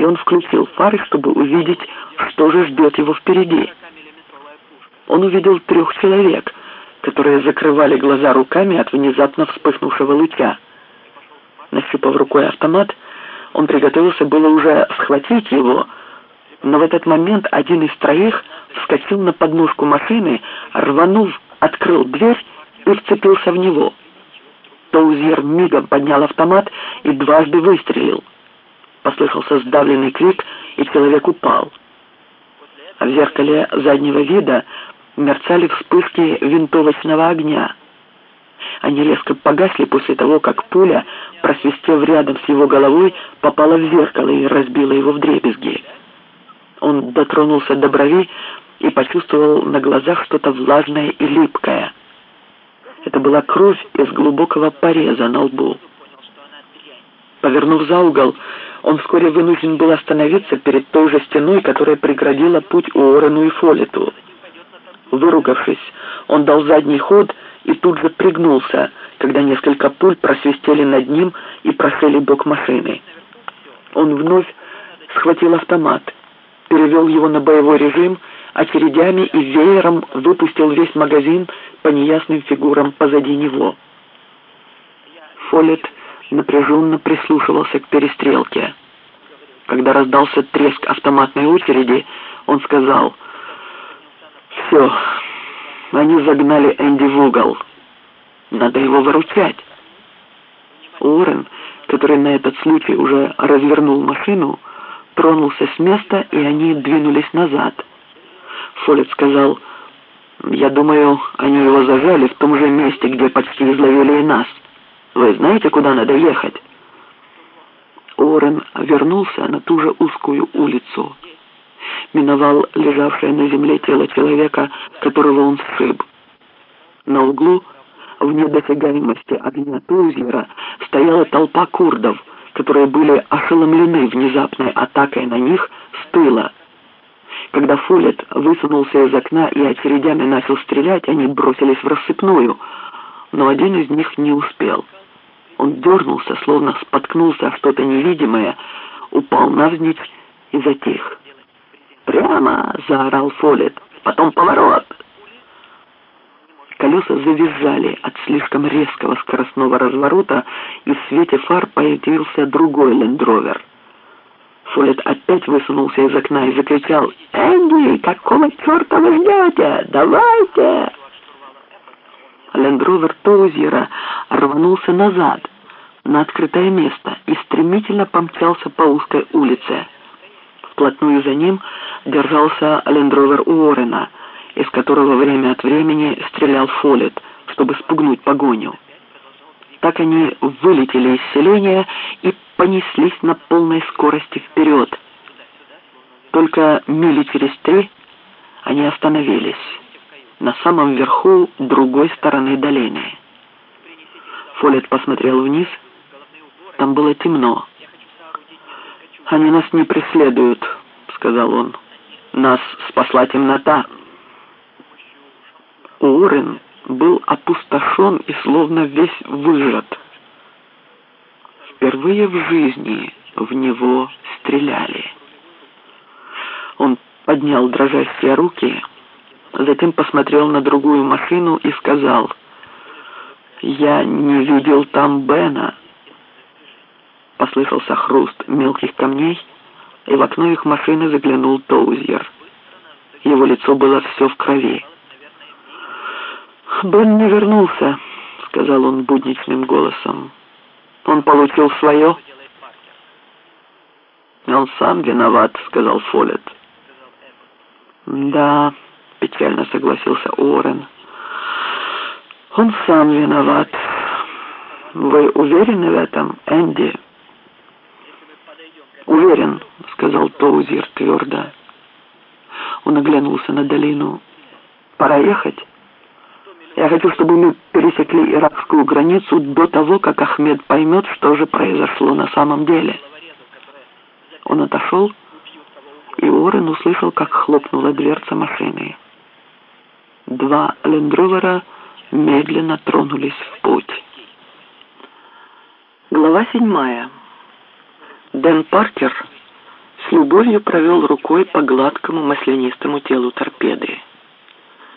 и он включил фары, чтобы увидеть, что же ждет его впереди. Он увидел 3 человек, которые закрывали глаза руками от внезапно вспыхнувшего луча. Нащупав рукой автомат, он приготовился было уже схватить его, но в этот момент один из 3 вскочил на подножку машины, рванув, открыл дверь и вцепился в него. Тоузьер мигом поднял автомат и дважды выстрелил. Послышался сдавленный крик, и человек упал. В зеркале заднего вида мерцали вспышки винтовочного огня. Они резко погасли после того, как пуля, просвистев рядом с его головой, попала в зеркало и разбила его вдребезги. Он дотронулся до брови и почувствовал на глазах что-то влажное и липкое. Это была кровь из глубокого пореза на лбу. Повернув за угол, он вскоре вынужден был остановиться перед той же стеной, которая преградила путь Уоррену и Фоллету. Выругавшись, он дал задний ход и тут же пригнулся, когда несколько пуль просвистели над ним и прошили бок машины. Он вновь схватил автомат, перевел его на боевой режим, очередями и веером выпустил весь магазин по неясным фигурам позади него. Фоллет напряженно прислушивался к перестрелке. Когда раздался треск автоматной очереди, он сказал: «Все, они загнали Энди в угол. Надо его выручать». Уоррен, который на этот случай уже развернул машину, тронулся с места, и они двинулись назад. Фоллет сказал: «Я думаю, они его зажали в том же месте, где почти изловили и нас. Вы знаете, куда надо ехать?» Уоррен вернулся на ту же узкую улицу. Миновал лежавшее на земле тело человека, которого он сшиб. На углу, вне досягаемости огня Тоузьера, стояла толпа курдов, которые были ошеломлены внезапной атакой на них с тыла. Когда Фоллет высунулся из окна и очередями начал стрелять, они бросились в рассыпную, но один из них не успел. Он дернулся, словно споткнулся о что-то невидимое, упал навзничь и затих. «Прямо!» — заорал Фоллет. «Потом поворот!» Колеса завизжали от слишком резкого скоростного разворота, и в свете фар появился другой лендровер. Фоллет опять высунулся из окна и закричал: «Энди, какого черта вы ждете? Давайте!» Лендровер Тоузьера рванулся назад, на открытое место, и стремительно помчался по узкой улице. Вплотную за ним держался лендровер Уоррена, из которого время от времени стрелял Фоллет, чтобы спугнуть погоню. Так они вылетели из селения и понеслись на полной скорости вперед. Только мили через 3 они остановились на самом верху другой стороны долины. Фоллет посмотрел вниз. Там было темно. «Они нас не преследуют», — сказал он. «Нас спасла темнота». Уоррен был опустошен и словно весь выжат. Впервые в жизни в него стреляли. Он поднял дрожащие руки, затем посмотрел на другую машину и сказал: «Я не видел там Бена». Послышался хруст мелких камней, и в окно их машины заглянул Тоузьер. Его лицо было все в крови. «Бен не вернулся», — сказал он будничным голосом. «Он получил свое». «Он сам виноват», — сказал Фоллет. «Да», — печально согласился Уоррен. «Он сам виноват. Вы уверены в этом, Энди?» «Уверен», — сказал Тоузьер твердо. Он оглянулся на долину. «Пора ехать. Я хочу, чтобы мы пересекли иракскую границу до того, как Ахмед поймет, что же произошло на самом деле». Он отошел, и Уоррен услышал, как хлопнула дверца машины. 2 лендровера медленно тронулись в путь. Глава 7. Дэн Паркер любовью провел рукой по гладкому маслянистому телу торпеды.